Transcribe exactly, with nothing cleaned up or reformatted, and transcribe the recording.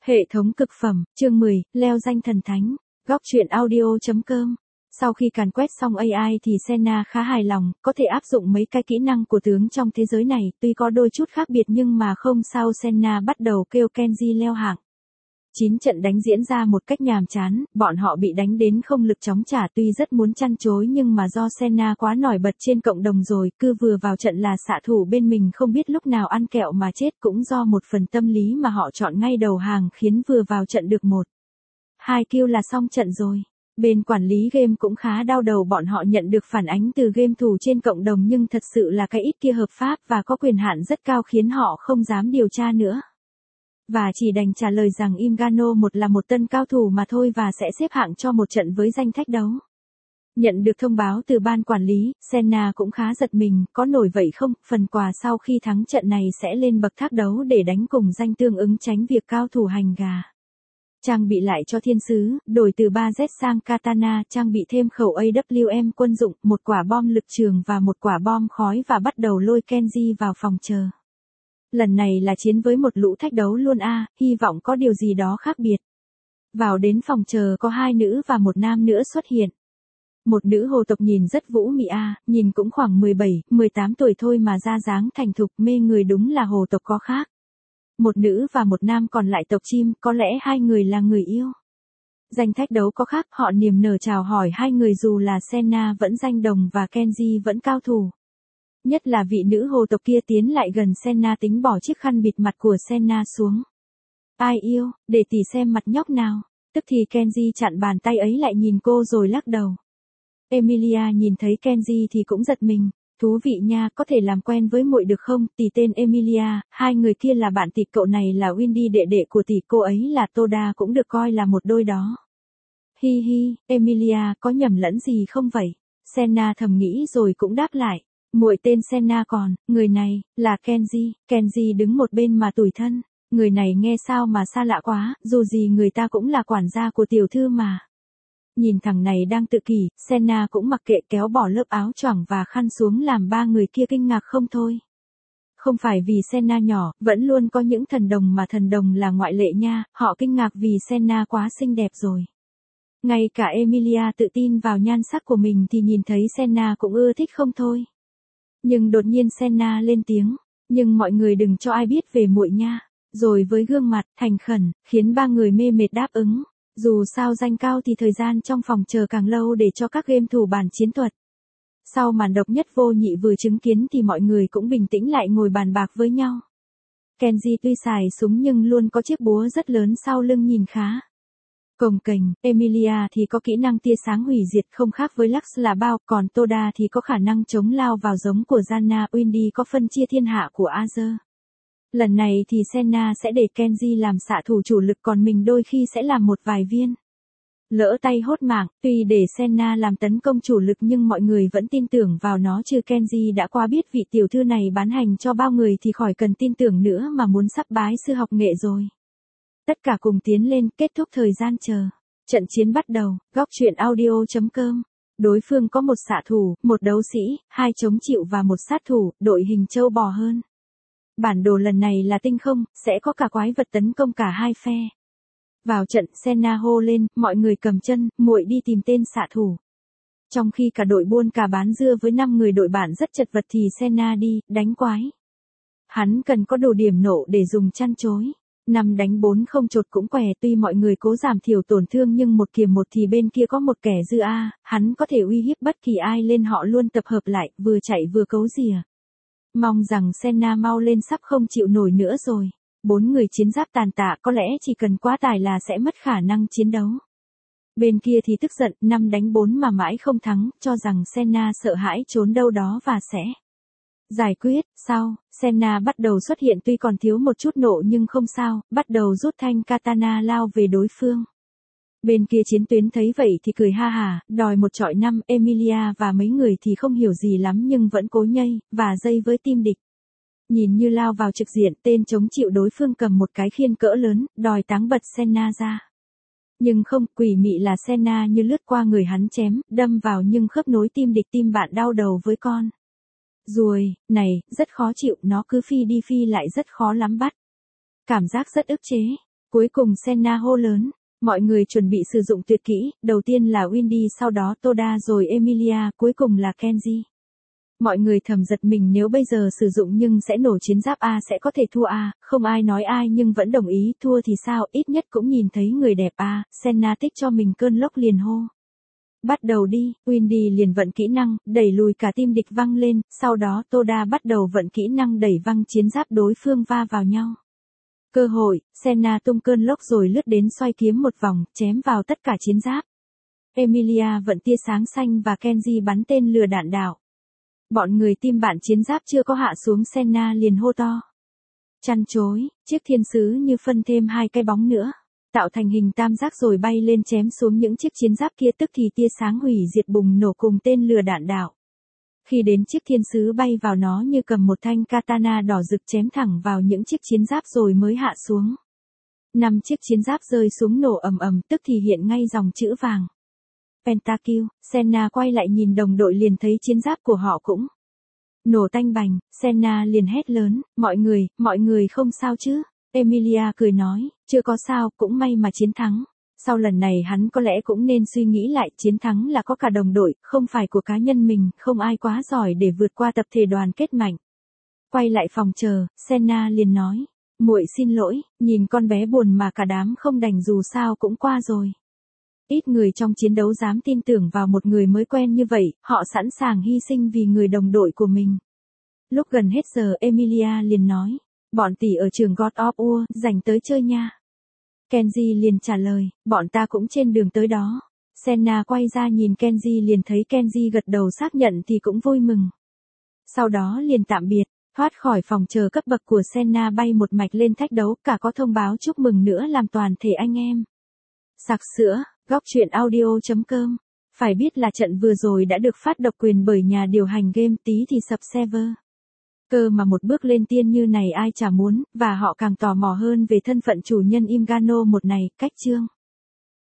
Hệ thống cực phẩm, chương mười, leo danh thần thánh, góc truyện audio.com. Sau khi càn quét xong a i thì Senna khá hài lòng, có thể áp dụng mấy cái kỹ năng của tướng trong thế giới này, tuy có đôi chút khác biệt nhưng mà không sao. Senna bắt đầu kêu Kenji leo hạng. chín trận đánh diễn ra một cách nhàm chán, bọn họ bị đánh đến không lực chống trả, tuy rất muốn chăn chối nhưng mà do Senna quá nổi bật trên cộng đồng rồi, cứ vừa vào trận là xạ thủ bên mình không biết lúc nào ăn kẹo mà chết, cũng do một phần tâm lý mà họ chọn ngay đầu hàng khiến vừa vào trận được một, hai kill là xong trận rồi. Bên quản lý game cũng khá đau đầu, bọn họ nhận được phản ánh từ game thủ trên cộng đồng nhưng thật sự là cái ít kia hợp pháp và có quyền hạn rất cao khiến họ không dám điều tra nữa. Và chỉ đành trả lời rằng Imgano một là một tân cao thủ mà thôi và sẽ xếp hạng cho một trận với danh thách đấu. Nhận được thông báo từ ban quản lý, Senna cũng khá giật mình, có nổi vậy không, phần quà sau khi thắng trận này sẽ lên bậc thác đấu để đánh cùng danh tương ứng tránh việc cao thủ hành gà. Trang bị lại cho thiên sứ, đổi từ ba Z sang katana, trang bị thêm khẩu a vê em quân dụng, một quả bom lực trường và một quả bom khói và bắt đầu lôi Kenji vào phòng chờ. Lần này là chiến với một lũ thách đấu luôn a, à, hy vọng có điều gì đó khác biệt. Vào đến phòng chờ có hai nữ và một nam nữa xuất hiện. Một nữ hồ tộc nhìn rất vũ mị a, à, nhìn cũng khoảng mười bảy, mười tám tuổi thôi mà ra dáng thành thục mê người, đúng là hồ tộc có khác. Một nữ và một nam còn lại tộc chim, có lẽ hai người là người yêu. Danh thách đấu có khác, họ niềm nở chào hỏi hai người dù là Senna vẫn danh đồng và Kenji vẫn cao thủ. Nhất là vị nữ hồ tộc kia tiến lại gần Senna tính bỏ chiếc khăn bịt mặt của Senna xuống. Ai yêu, để tỉ xem mặt nhóc nào. Tức thì Kenji chặn bàn tay ấy lại nhìn cô rồi lắc đầu. Emilia nhìn thấy Kenji thì cũng giật mình. Thú vị nha, có thể làm quen với muội được không? Tỷ tên Emilia, hai người kia là bạn tỷ, cậu này là Windy đệ đệ của tỷ, cô ấy là Toda, cũng được coi là một đôi đó. Hi hi, Emilia, có nhầm lẫn gì không vậy? Senna thầm nghĩ rồi cũng đáp lại. Muội tên Senna, còn người này là Kenji. Kenji đứng một bên mà tủi thân. Người này nghe sao mà xa lạ quá, dù gì người ta cũng là quản gia của tiểu thư mà. Nhìn thằng này đang tự kỷ, Senna cũng mặc kệ, kéo bỏ lớp áo choàng và khăn xuống làm ba người kia kinh ngạc không thôi. Không phải vì Senna nhỏ, vẫn luôn có những thần đồng mà thần đồng là ngoại lệ nha, họ kinh ngạc vì Senna quá xinh đẹp rồi. Ngay cả Emilia tự tin vào nhan sắc của mình thì nhìn thấy Senna cũng ưa thích không thôi. Nhưng đột nhiên Senna lên tiếng, nhưng mọi người đừng cho ai biết về muội nha. Rồi với gương mặt thành khẩn, khiến ba người mê mệt đáp ứng. Dù sao danh cao thì thời gian trong phòng chờ càng lâu để cho các game thủ bàn chiến thuật. Sau màn độc nhất vô nhị vừa chứng kiến thì mọi người cũng bình tĩnh lại ngồi bàn bạc với nhau. Kenji tuy xài súng nhưng luôn có chiếc búa rất lớn sau lưng nhìn khá cồng kềnh. Emilia thì có kỹ năng tia sáng hủy diệt không khác với Lux là bao, còn Toda thì có khả năng chống lao vào giống của Janna. Windy có phân chia thiên hạ của Azure. Lần này thì Senna sẽ để Kenji làm xạ thủ chủ lực, còn mình đôi khi sẽ làm một vài viên. Lỡ tay hốt mạng, tuy để Senna làm tấn công chủ lực nhưng mọi người vẫn tin tưởng vào nó, chứ Kenji đã quá biết vị tiểu thư này bán hành cho bao người thì khỏi cần tin tưởng nữa mà muốn sắp bái sư học nghệ rồi. Tất cả cùng tiến lên, kết thúc thời gian chờ. Trận chiến bắt đầu, góc truyện audio.com. Đối phương có một xạ thủ, một đấu sĩ, hai chống chịu và một sát thủ, đội hình trâu bò hơn. Bản đồ lần này là tinh không, sẽ có cả quái vật tấn công cả hai phe. Vào trận, Senna hô lên, mọi người cầm chân, muội đi tìm tên xạ thủ. Trong khi cả đội buôn cà bán dưa với năm người đội bạn rất chật vật thì Senna đi, đánh quái. Hắn cần có đồ điểm nổ để dùng chăn chối. Năm đánh bốn không chột cũng què, tuy mọi người cố giảm thiểu tổn thương nhưng một kiềm một thì bên kia có một kẻ dư a, hắn có thể uy hiếp bất kỳ ai lên, họ luôn tập hợp lại, vừa chạy vừa cấu rìa. Mong rằng Senna mau lên, sắp không chịu nổi nữa rồi. Bốn người chiến giáp tàn tạ, có lẽ chỉ cần quá tải là sẽ mất khả năng chiến đấu. Bên kia thì tức giận, năm đánh bốn mà mãi không thắng, cho rằng Senna sợ hãi trốn đâu đó và sẽ giải quyết. Sau, Senna bắt đầu xuất hiện, tuy còn thiếu một chút nộ nhưng không sao, bắt đầu rút thanh katana lao về đối phương. Bên kia chiến tuyến thấy vậy thì cười ha hà, đòi một trọi năm. Emilia và mấy người thì không hiểu gì lắm nhưng vẫn cố nhây và dây với team địch. Nhìn như lao vào trực diện, tên chống chịu đối phương cầm một cái khiên cỡ lớn, đòi táng bật Senna ra. Nhưng không, quỷ mị là Senna như lướt qua người hắn chém, đâm vào nhưng khớp nối team địch, team bạn đau đầu với con ruồi này, rất khó chịu, nó cứ phi đi phi lại rất khó lắm bắt. Cảm giác rất ức chế. Cuối cùng Senna hô lớn. Mọi người chuẩn bị sử dụng tuyệt kỹ, đầu tiên là Windy, sau đó Toda rồi Emilia, cuối cùng là Kenji. Mọi người thầm giật mình nếu bây giờ sử dụng nhưng sẽ nổ chiến giáp A sẽ có thể thua A, không ai nói ai nhưng vẫn đồng ý thua thì sao, ít nhất cũng nhìn thấy người đẹp A, Senna tích cho mình cơn lốc liền hô. Bắt đầu đi, Windy liền vận kỹ năng, đẩy lùi cả team địch văng lên, sau đó Toda bắt đầu vận kỹ năng đẩy văng chiến giáp đối phương va vào nhau. Cơ hội, Senna tung cơn lốc rồi lướt đến xoay kiếm một vòng, chém vào tất cả chiến giáp. Emilia vận tia sáng xanh và Kenji bắn tên lửa đạn đạo. Bọn người team bạn chiến giáp chưa có hạ xuống Senna liền hô to. Chăn chối, chiếc thiên sứ như phân thêm hai cái bóng nữa. Tạo thành hình tam giác rồi bay lên chém xuống những chiếc chiến giáp kia tức thì tia sáng hủy diệt bùng nổ cùng tên lửa đạn đạo. Khi đến chiếc thiên sứ bay vào nó như cầm một thanh katana đỏ rực chém thẳng vào những chiếc chiến giáp rồi mới hạ xuống. Năm chiếc chiến giáp rơi xuống nổ ầm ầm tức thì hiện ngay dòng chữ vàng. Pentakill, Senna quay lại nhìn đồng đội liền thấy chiến giáp của họ cũng nổ tanh bành, Senna liền hét lớn, mọi người, mọi người không sao chứ? Emilia cười nói, chưa có sao, cũng may mà chiến thắng. Sau lần này hắn có lẽ cũng nên suy nghĩ lại, chiến thắng là có cả đồng đội, không phải của cá nhân mình, không ai quá giỏi để vượt qua tập thể đoàn kết mạnh. Quay lại phòng chờ, Senna liền nói, muội xin lỗi, nhìn con bé buồn mà cả đám không đành dù sao cũng qua rồi. Ít người trong chiến đấu dám tin tưởng vào một người mới quen như vậy, họ sẵn sàng hy sinh vì người đồng đội của mình. Lúc gần hết giờ Emilia liền nói, bọn tỷ ở trường God of War, rảnh tới chơi nha. Kenji liền trả lời, bọn ta cũng trên đường tới đó. Senna quay ra nhìn Kenji liền thấy Kenji gật đầu xác nhận thì cũng vui mừng. Sau đó liền tạm biệt, thoát khỏi phòng chờ cấp bậc của Senna bay một mạch lên thách đấu, cả có thông báo chúc mừng nữa làm toàn thể anh em. Sặc sữa, góc truyện audio chấm com. Phải biết là trận vừa rồi đã được phát độc quyền bởi nhà điều hành game tí thì sập server. Cơ mà một bước lên tiên như này ai chả muốn, và họ càng tò mò hơn về thân phận chủ nhân Imgano một này, cách chương.